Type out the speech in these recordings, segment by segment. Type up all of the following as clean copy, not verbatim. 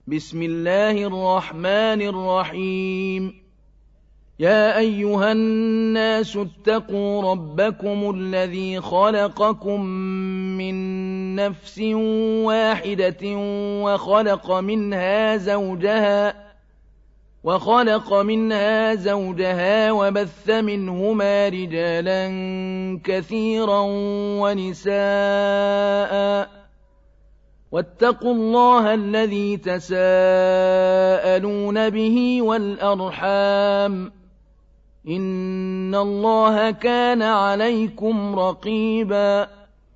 بسم الله الرحمن الرحيم يا أيها الناس اتقوا ربكم الذي خلقكم من نفس واحدة وخلق منها زوجها وبث منهما رجالا كثيرا ونساء واتقوا الله الذي تساءلون به والأرحام إن الله كان عليكم رقيبا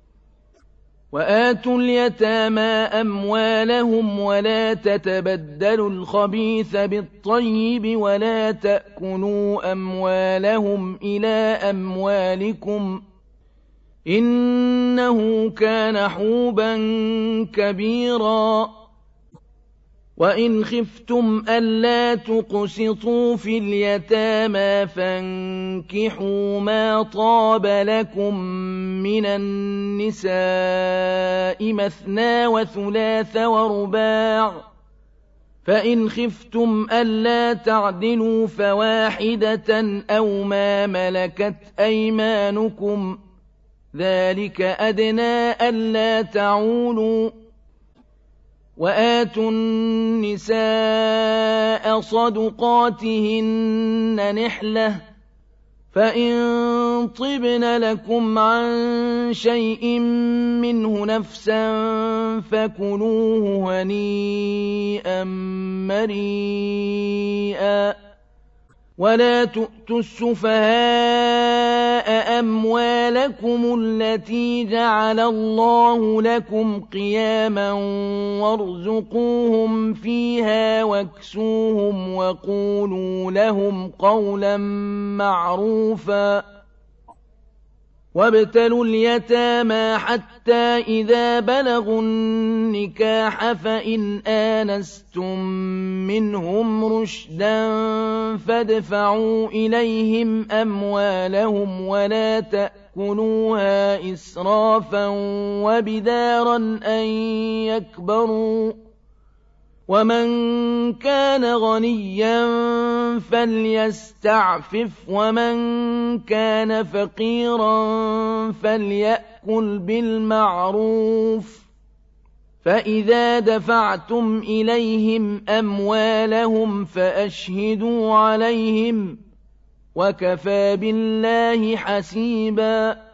وآتوا اليتامى أموالهم ولا تتبدلوا الخبيث بالطيب ولا تأكلوا أموالهم إلى أموالكم إنه كان حوبا كبيرا وإن خفتم ألا تقسطوا في اليتامى فانكحوا ما طاب لكم من النساء مثنى وثلاث ورباع فإن خفتم ألا تعدلوا فواحدة أو ما ملكت أيمانكم ذلك أدنى ألا تعولوا وآتوا النساء صدقاتهن نحلة فإن طبن لكم عن شيء منه نفسا فكلوه هنيئا مريئا ولا تؤتوا السفهاء أموالكم التي جعل الله لكم قياما وارزقوهم فيها واكسوهم وقولوا لهم قولا معروفا وابتلوا اليتامى حتى إذا بلغوا النكاح فإن آنستم منهم رشدا فادفعوا إليهم أموالهم ولا تأكلوها إسرافا وبدارا أن يكبروا ومن كان غنيا فليستعفف ومن كان فقيرا فليأكل بالمعروف فإذا دفعتم إليهم أموالهم فأشهدوا عليهم وكفى بالله حسيبا